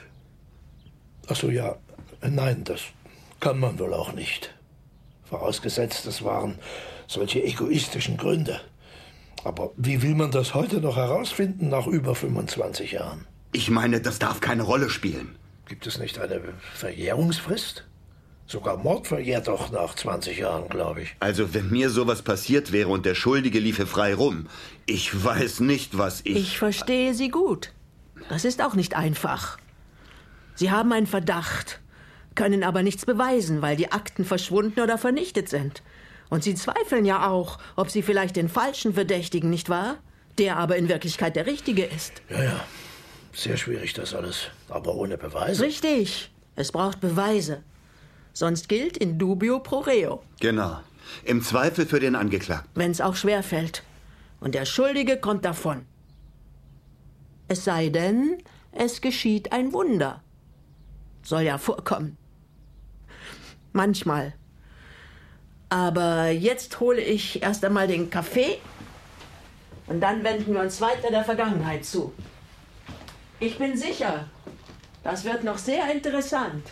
Ach so, ja. Nein, das kann man wohl auch nicht. Vorausgesetzt, es waren solche egoistischen Gründe. Aber wie will man das heute noch herausfinden, nach über 25 Jahren? Ich meine, das darf keine Rolle spielen. Gibt es nicht eine Verjährungsfrist? Sogar Mord verjährt doch nach 20 Jahren, glaube ich. Also, wenn mir sowas passiert wäre und der Schuldige liefe frei rum, ich weiß nicht, was Ich verstehe Sie gut. Das ist auch nicht einfach. Sie haben einen Verdacht, können aber nichts beweisen, weil die Akten verschwunden oder vernichtet sind. Und Sie zweifeln ja auch, ob Sie vielleicht den Falschen verdächtigen, nicht wahr? Der aber in Wirklichkeit der Richtige ist. Ja. Sehr schwierig das alles, aber ohne Beweise. Richtig. Es braucht Beweise. Sonst gilt in dubio pro reo. Genau. Im Zweifel für den Angeklagten. Wenn es auch schwerfällt. Und der Schuldige kommt davon. Es sei denn, es geschieht ein Wunder. Soll ja vorkommen. Manchmal. Aber jetzt hole ich erst einmal den Kaffee und dann wenden wir uns weiter der Vergangenheit zu. Ich bin sicher, das wird noch sehr interessant.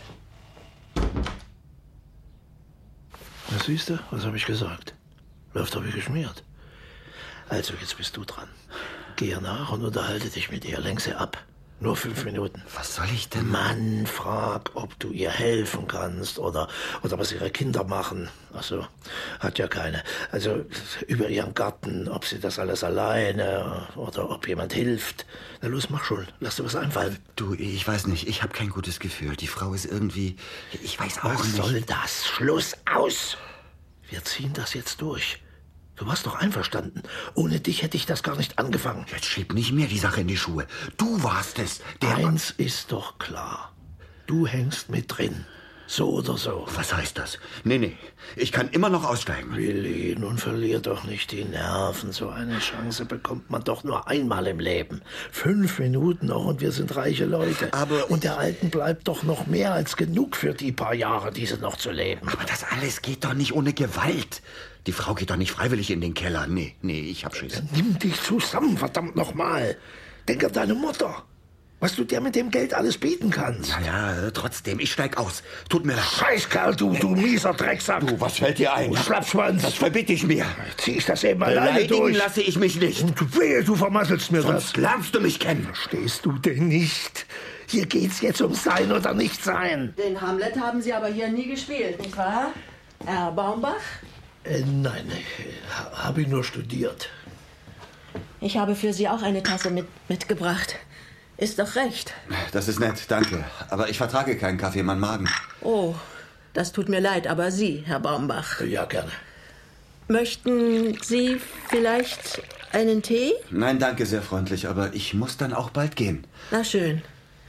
Na, siehst du, was habe ich gesagt? Läuft doch wie geschmiert. Also, jetzt bist du dran. Geh ihr nach und unterhalte dich mit ihr. Lenk sie ab. Nur 5 Minuten. Was soll ich denn? Mann, frag, ob du ihr helfen kannst oder was ihre Kinder machen. Ach so, hat ja keine. Also über ihren Garten, ob sie das alles alleine oder ob jemand hilft. Na los, mach schon. Lass dir was einfallen. Du, ich weiß nicht. Ich habe kein gutes Gefühl. Die Frau ist irgendwie... Ich weiß auch Was nicht. soll das? Schluss, aus! Wir ziehen das jetzt durch. Du warst doch einverstanden. Ohne dich hätte ich das gar nicht angefangen. Jetzt schieb nicht mehr die Sache in die Schuhe. Du warst es, der... Eins ist doch klar. Du hängst mit drin. So oder so. Was heißt das? Nee. Ich kann immer noch aussteigen. Willi, nun verlier doch nicht die Nerven. So eine Chance bekommt man doch nur einmal im Leben. 5 Minuten noch und wir sind reiche Leute. Und der Alten bleibt doch noch mehr als genug für die paar Jahre, diese noch zu leben. Aber das alles geht doch nicht ohne Gewalt. Die Frau geht doch nicht freiwillig in den Keller. Nee, ich hab Schiss. Nimm dich zusammen, verdammt nochmal. Denk an deine Mutter. Was du dir mit dem Geld alles bieten kannst. Ja, trotzdem, ich steig aus. Tut mir leid. Scheißkerl, du mieser Drecksack. Du, was fällt dir ein? Du Schlappschwanz. Das verbitte ich mir. Zieh ich das eben alleine Beleidigen durch. lasse ich mich nicht. Und wehe, du vermasselst mir Sonst lernst du mich kennen. Verstehst du denn nicht? Hier geht's jetzt um Sein oder Nicht-Sein. Den Hamlet haben Sie aber hier nie gespielt, nicht wahr, Herr Baumbach? Nein, habe ich nur studiert. Ich habe für Sie auch eine Tasse mitgebracht. Ist doch recht. Das ist nett, danke. Aber ich vertrage keinen Kaffee, mein Magen. Oh, das tut mir leid, aber Sie, Herr Baumbach. Ja, gerne. Möchten Sie vielleicht einen Tee? Nein, danke, sehr freundlich, aber ich muss dann auch bald gehen. Na schön.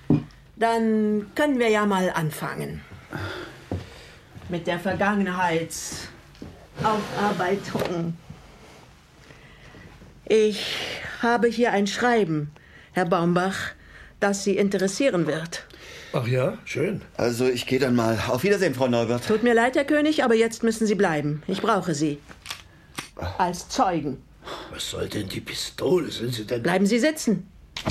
Dann können wir ja mal anfangen. Mit der Vergangenheitsaufarbeitung. Ich habe hier ein Schreiben, Herr Baumbach, das Sie interessieren wird. Ach ja, schön. Also, ich gehe dann mal. Auf Wiedersehen, Frau Neubert. Tut mir leid, Herr König, aber jetzt müssen Sie bleiben. Ich brauche Sie. Als Zeugen. Was soll denn die Pistole? Sind Sie denn... Bleiben Sie sitzen.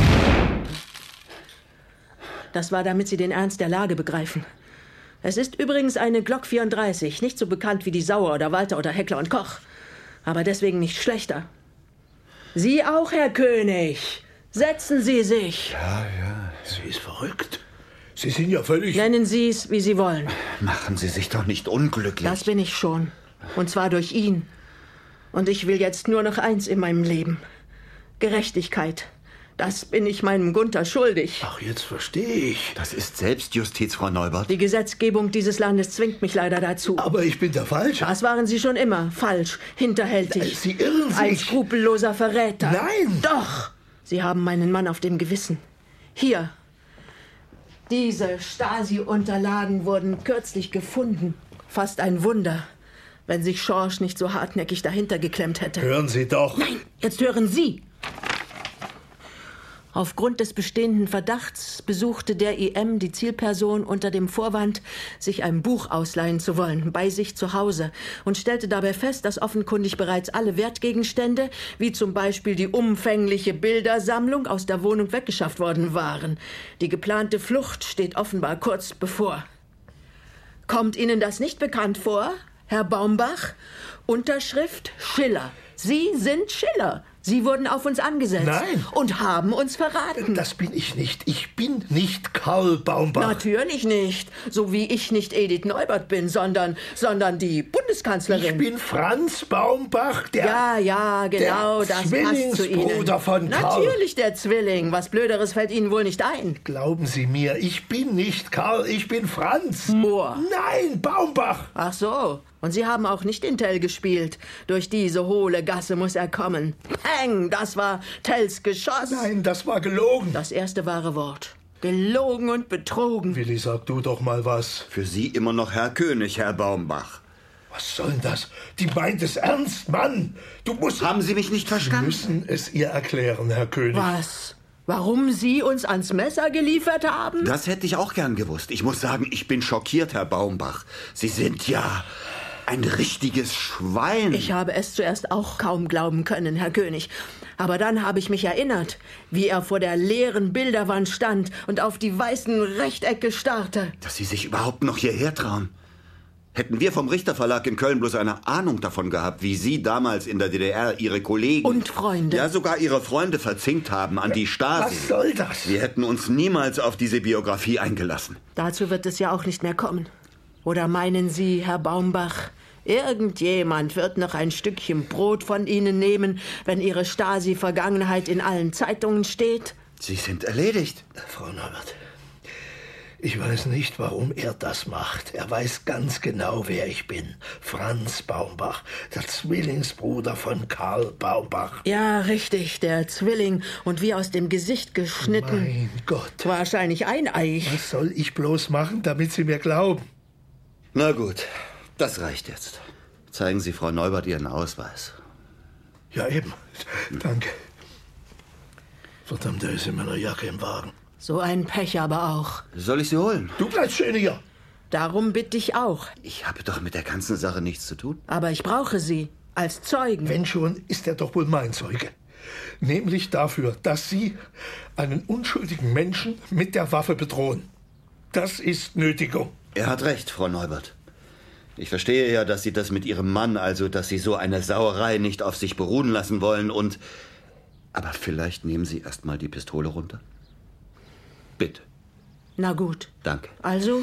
Das war, damit Sie den Ernst der Lage begreifen. Es ist übrigens eine Glock 34, nicht so bekannt wie die Sauer oder Walter oder Heckler und Koch. Aber deswegen nicht schlechter. Sie auch, Herr König. Setzen Sie sich. Ja. Sie ist verrückt. Sie sind ja völlig... Nennen Sie es, wie Sie wollen. Machen Sie sich doch nicht unglücklich. Das bin ich schon. Und zwar durch ihn. Und ich will jetzt nur noch eins in meinem Leben. Gerechtigkeit. Das bin ich meinem Gunther schuldig. Ach, jetzt verstehe ich. Das ist Selbstjustiz, Frau Neubert. Die Gesetzgebung dieses Landes zwingt mich leider dazu. Aber ich bin der Falsche. Das waren Sie schon immer. Falsch, hinterhältig. Sie irren sich. Ein skrupelloser Verräter. Nein. Doch. Sie haben meinen Mann auf dem Gewissen. Hier. Diese Stasi-Unterlagen wurden kürzlich gefunden. Fast ein Wunder, wenn sich Schorsch nicht so hartnäckig dahinter geklemmt hätte. Hören Sie doch. Nein, jetzt hören Sie. Aufgrund des bestehenden Verdachts besuchte der IM die Zielperson unter dem Vorwand, sich ein Buch ausleihen zu wollen, bei sich zu Hause und stellte dabei fest, dass offenkundig bereits alle Wertgegenstände, wie zum Beispiel die umfängliche Bildersammlung, aus der Wohnung weggeschafft worden waren. Die geplante Flucht steht offenbar kurz bevor. Kommt Ihnen das nicht bekannt vor, Herr Baumbach? Unterschrift Schiller. Sie sind Schiller. Sie wurden auf uns angesetzt. Nein. Und haben uns verraten. Das bin ich nicht. Ich bin nicht Karl Baumbach. Natürlich nicht. So wie ich nicht Edith Neubert bin, sondern die Bundeskanzlerin. Ich bin Franz Baumbach, Ja, genau, das passt zu Ihnen. Zwillingsbruder von Karl. Natürlich der Zwilling. Was Blöderes fällt Ihnen wohl nicht ein. Glauben Sie mir, ich bin nicht Karl, ich bin Franz. Mohr. Nein, Baumbach. Ach so. Und Sie haben auch nicht in Tell gespielt. Durch diese hohle Gasse muss er kommen. Peng, das war Tells Geschoss. Nein, das war gelogen. Das erste wahre Wort. Gelogen und betrogen. Willi, sag du doch mal was. Für Sie immer noch Herr König, Herr Baumbach. Was soll denn das? Die meint es ernst, Mann. Du musst... Haben Sie mich nicht Sie verstanden? müssen es ihr erklären, Herr König. Was? Warum Sie uns ans Messer geliefert haben? Das hätte ich auch gern gewusst. Ich muss sagen, ich bin schockiert, Herr Baumbach. Sie sind ja ein richtiges Schwein. Ich habe es zuerst auch kaum glauben können, Herr König. Aber dann habe ich mich erinnert, wie er vor der leeren Bilderwand stand und auf die weißen Rechtecke starrte. Dass Sie sich überhaupt noch hierher trauen. Hätten wir vom Richter Verlag in Köln bloß eine Ahnung davon gehabt, wie Sie damals in der DDR Ihre Kollegen... Und Freunde. Ja, sogar Ihre Freunde verzinkt haben an die Stasi. Was soll das? Wir hätten uns niemals auf diese Biografie eingelassen. Dazu wird es ja auch nicht mehr kommen. Oder meinen Sie, Herr Baumbach, irgendjemand wird noch ein Stückchen Brot von Ihnen nehmen, wenn Ihre Stasi-Vergangenheit in allen Zeitungen steht? Sie sind erledigt. Frau Neubert, ich weiß nicht, warum er das macht. Er weiß ganz genau, wer ich bin. Franz Baumbach, der Zwillingsbruder von Karl Baumbach. Ja, richtig, der Zwilling und wie aus dem Gesicht geschnitten. Mein Gott. Wahrscheinlich eineig. Was soll ich bloß machen, damit Sie mir glauben? Na gut, das reicht jetzt. Zeigen Sie Frau Neubert Ihren Ausweis. Ja, eben. Danke. Verdammt, da ist in meiner Jacke im Wagen. So ein Pech aber auch. Soll ich Sie holen? Du bleibst schön hier. Darum bitte ich auch. Ich habe doch mit der ganzen Sache nichts zu tun. Aber ich brauche Sie als Zeugen. Wenn schon, ist er doch wohl mein Zeuge. Nämlich dafür, dass Sie einen unschuldigen Menschen mit der Waffe bedrohen. Das ist Nötigung. Er hat recht, Frau Neubert. Ich verstehe ja, dass Sie das mit Ihrem Mann, also dass Sie so eine Sauerei nicht auf sich beruhen lassen wollen und... Aber vielleicht nehmen Sie erst mal die Pistole runter. Bitte. Na gut. Danke. Also?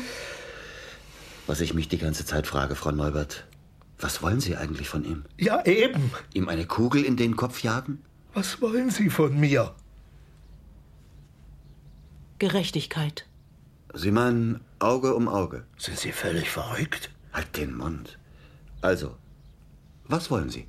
Was ich mich die ganze Zeit frage, Frau Neubert, was wollen Sie eigentlich von ihm? Ja, eben. Ihm eine Kugel in den Kopf jagen? Was wollen Sie von mir? Gerechtigkeit. Sie meinen Auge um Auge? Sind Sie völlig verrückt? Halt den Mund. Also, was wollen Sie?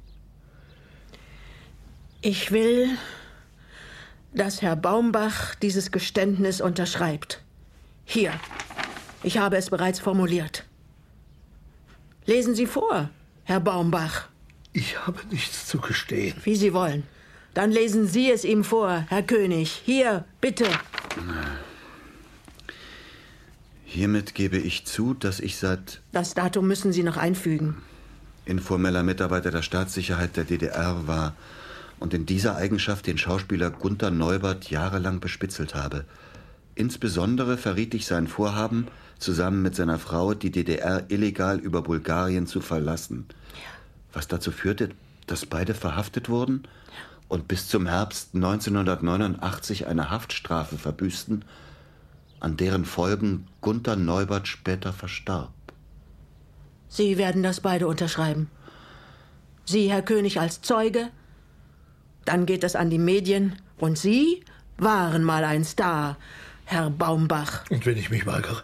Ich will, dass Herr Baumbach dieses Geständnis unterschreibt. Hier. Ich habe es bereits formuliert. Lesen Sie vor, Herr Baumbach. Ich habe nichts zu gestehen. Wie Sie wollen. Dann lesen Sie es ihm vor, Herr König. Hier, bitte. Hiermit gebe ich zu, dass ich seit... Das Datum müssen Sie noch einfügen. ...informeller Mitarbeiter der Staatssicherheit der DDR war und in dieser Eigenschaft den Schauspieler Gunther Neubert jahrelang bespitzelt habe. Insbesondere verriet ich sein Vorhaben, zusammen mit seiner Frau die DDR illegal über Bulgarien zu verlassen. Was dazu führte, dass beide verhaftet wurden und bis zum Herbst 1989 eine Haftstrafe verbüßten, an deren Folgen Gunther Neubert später verstarb. Sie werden das beide unterschreiben. Sie, Herr König, als Zeuge. Dann geht es an die Medien. Und Sie waren mal ein Star, Herr Baumbach. Und wenn ich mich weigere?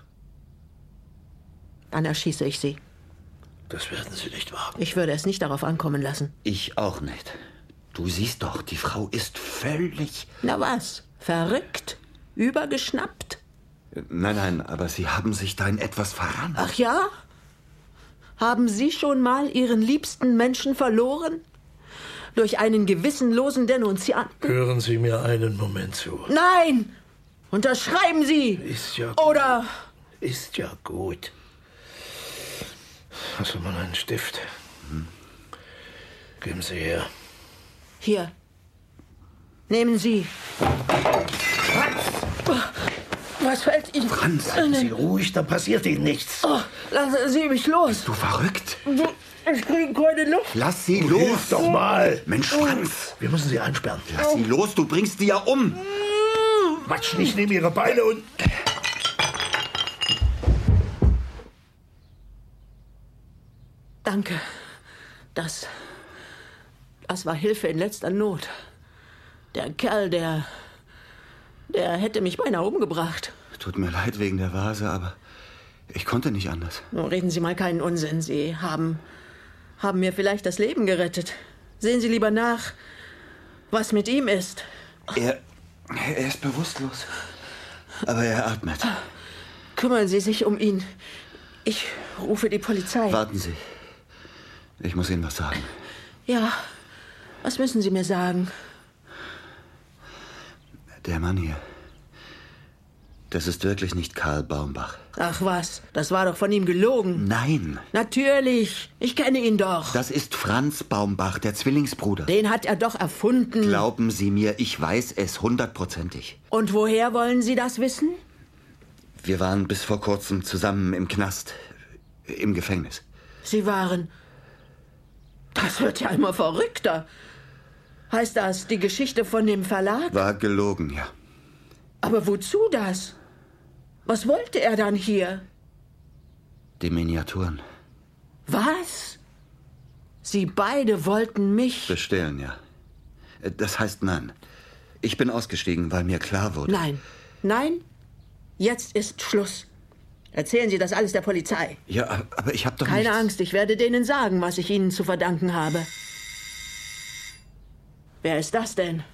Dann erschieße ich Sie. Das werden Sie nicht wagen. Ich würde es nicht darauf ankommen lassen. Ich auch nicht. Du siehst doch, die Frau ist völlig... Na was? Verrückt? Übergeschnappt? Nein, aber Sie haben sich da in etwas verrannt. Ach ja? Haben Sie schon mal Ihren liebsten Menschen verloren? Durch einen gewissenlosen Denunzianten? Hören Sie mir einen Moment zu. Nein! Unterschreiben Sie! Ist ja gut. Oder... Ist ja gut. Hast du mal einen Stift? Geben Sie her. Hier. Nehmen Sie. Was fällt Ihnen? Franz, Seien Sie ruhig, da passiert Ihnen nichts. Oh, lassen Sie mich los. du verrückt? Ich kriege keine Luft. Lass sie Hilf los. doch mal. Mensch, Franz. Wir müssen Sie einsperren. Lass sie los, du bringst die ja um. Quatsch nicht neben Ihre Beine und... Danke. Das war Hilfe in letzter Not. Der Kerl, der hätte mich beinahe umgebracht. Tut mir leid wegen der Vase, aber ich konnte nicht anders. Nun reden Sie mal keinen Unsinn. Sie haben mir vielleicht das Leben gerettet. Sehen Sie lieber nach, was mit ihm ist. Er ist bewusstlos, aber er atmet. Kümmern Sie sich um ihn. Ich rufe die Polizei. Warten Sie. Ich muss Ihnen was sagen. Ja, was müssen Sie mir sagen? Der Mann hier, das ist wirklich nicht Karl Baumbach. Ach was, das war doch von ihm gelogen. Nein, Natürlich, ich kenne ihn doch. das ist Franz Baumbach, der Zwillingsbruder. Den hat er doch erfunden. Glauben Sie mir, ich weiß es 100%. Und woher wollen Sie das wissen? Wir waren bis vor kurzem zusammen im Knast, im Gefängnis. Sie waren... Das wird ja immer verrückter. Heißt das die Geschichte von dem Verlag? War gelogen, ja. Aber wozu das? Was wollte er dann hier? Die Miniaturen. Was? Sie beide wollten mich... Bestehlen, ja. Das heißt nein. Ich bin ausgestiegen, weil mir klar wurde... Nein, jetzt ist Schluss. Erzählen Sie das alles der Polizei. Ja, aber ich habe doch Keine nichts... Angst, ich werde denen sagen, was ich Ihnen zu verdanken habe. Wer ist das denn?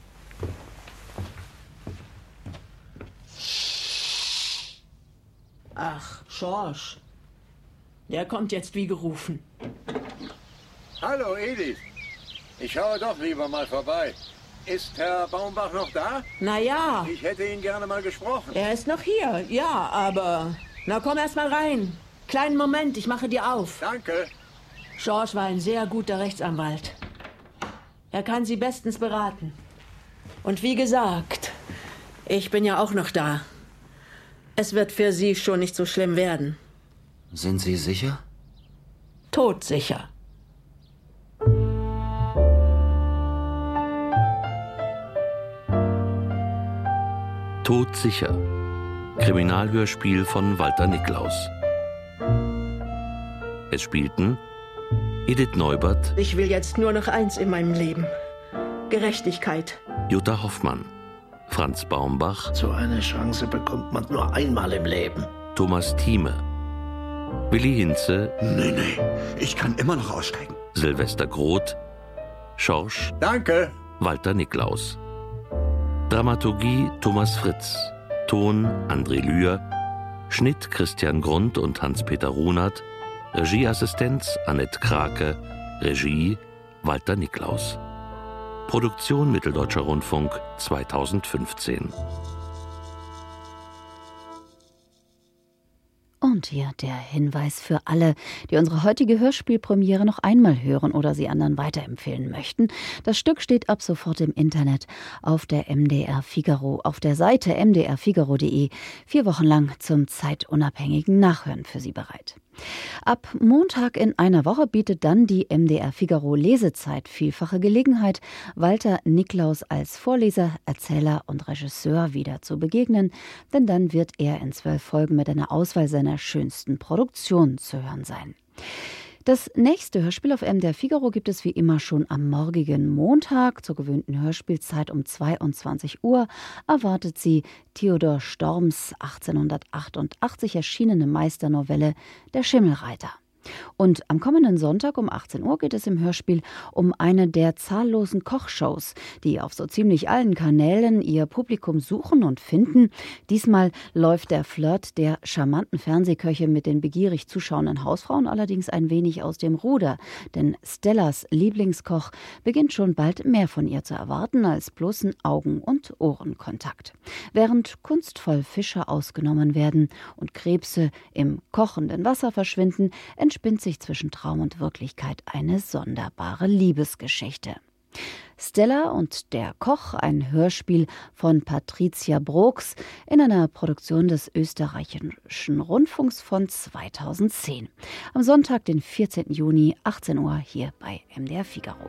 Ach, Schorsch. Der kommt jetzt wie gerufen. Hallo, Edith. Ich schaue doch lieber mal vorbei. Ist Herr Baumbach noch da? Na ja, Ich hätte ihn gerne mal gesprochen. er ist noch hier. Ja, aber... Na komm erst mal rein. Kleinen Moment, ich mache dir auf. Danke. Schorsch war ein sehr guter Rechtsanwalt. Er kann Sie bestens beraten. Und wie gesagt, ich bin ja auch noch da. Es wird für Sie schon nicht so schlimm werden. Sind Sie sicher? Todsicher. Todsicher. Kriminalhörspiel von Walter Niklaus. Es spielten Edith Neubert, Ich will jetzt nur noch eins in meinem Leben. Gerechtigkeit. Jutta Hoffmann, Franz Baumbach, So eine Chance bekommt man nur einmal im Leben. Thomas Thieme, Willi Hinze, Nee, ich kann immer noch aussteigen. Silvester Groth, Schorsch, Danke. Walter Niklaus. Dramaturgie Thomas Fritz. Ton André Lühr. Schnitt Christian Grund und Hans-Peter Runert. Regieassistenz Annette Krake. Regie Walter Niklaus. Produktion Mitteldeutscher Rundfunk 2015. Und hier der Hinweis für alle, die unsere heutige Hörspielpremiere noch einmal hören oder sie anderen weiterempfehlen möchten. Das Stück steht ab sofort im Internet auf der MDR Figaro, auf der Seite mdrfigaro.de 4 Wochen lang zum zeitunabhängigen Nachhören für Sie bereit. Ab Montag in einer Woche bietet dann die MDR Figaro Lesezeit vielfache Gelegenheit, Walter Niklaus als Vorleser, Erzähler und Regisseur wieder zu begegnen, denn dann wird er in 12 Folgen mit einer Auswahl seiner schönsten Produktionen zu hören sein. Das nächste Hörspiel auf MDR Figaro gibt es wie immer schon am morgigen Montag. Zur gewöhnten Hörspielzeit um 22 Uhr erwartet sie Theodor Storms 1888 erschienene Meisternovelle Der Schimmelreiter. Und am kommenden Sonntag um 18 Uhr geht es im Hörspiel um eine der zahllosen Kochshows, die auf so ziemlich allen Kanälen ihr Publikum suchen und finden. Diesmal läuft der Flirt der charmanten Fernsehköche mit den begierig zuschauenden Hausfrauen allerdings ein wenig aus dem Ruder. Denn Stellas Lieblingskoch beginnt schon bald mehr von ihr zu erwarten als bloßen Augen- und Ohrenkontakt. Während kunstvoll Fische ausgenommen werden und Krebse im kochenden Wasser verschwinden, entspinnt sich zwischen Traum und Wirklichkeit eine sonderbare Liebesgeschichte. Stella und der Koch, ein Hörspiel von Patricia Brooks in einer Produktion des österreichischen Rundfunks von 2010. Am Sonntag, den 14. Juni, 18 Uhr, hier bei MDR Figaro.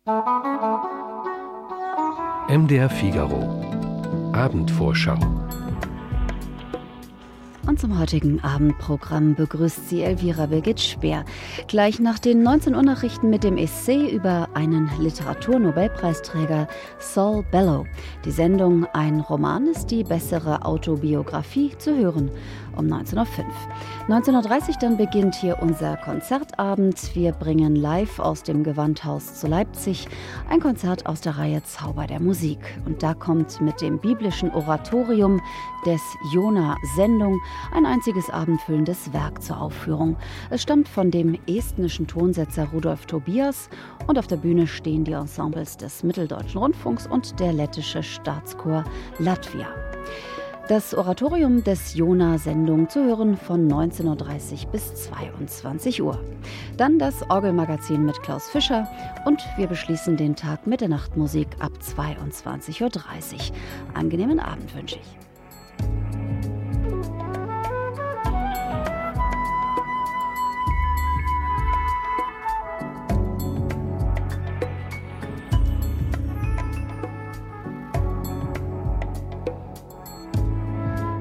MDR Figaro Abendvorschau. Und zum heutigen Abendprogramm begrüßt sie Elvira Birgit-Speer. Gleich nach den 19 Uhr Nachrichten mit dem Essay über einen Literaturnobelpreisträger Saul Bellow. Die Sendung Ein Roman ist die bessere Autobiografie zu hören um 19.05 Uhr. 19.30 Uhr dann beginnt hier unser Konzertabend. Wir bringen live aus dem Gewandhaus zu Leipzig ein Konzert aus der Reihe Zauber der Musik. Und da kommt mit dem biblischen Oratorium des Jona-Sendung ein einziges abendfüllendes Werk zur Aufführung. Es stammt von dem estnischen Tonsetzer Rudolf Tobias und auf der Bühne stehen die Ensembles des Mitteldeutschen Rundfunks und der lettische Staatschor Latvia. Das Oratorium des Jona-Sendung zu hören von 19.30 Uhr bis 22 Uhr. Dann das Orgelmagazin mit Klaus Fischer und wir beschließen den Tag mit der Nachtmusik ab 22.30 Uhr. Angenehmen Abend wünsche ich.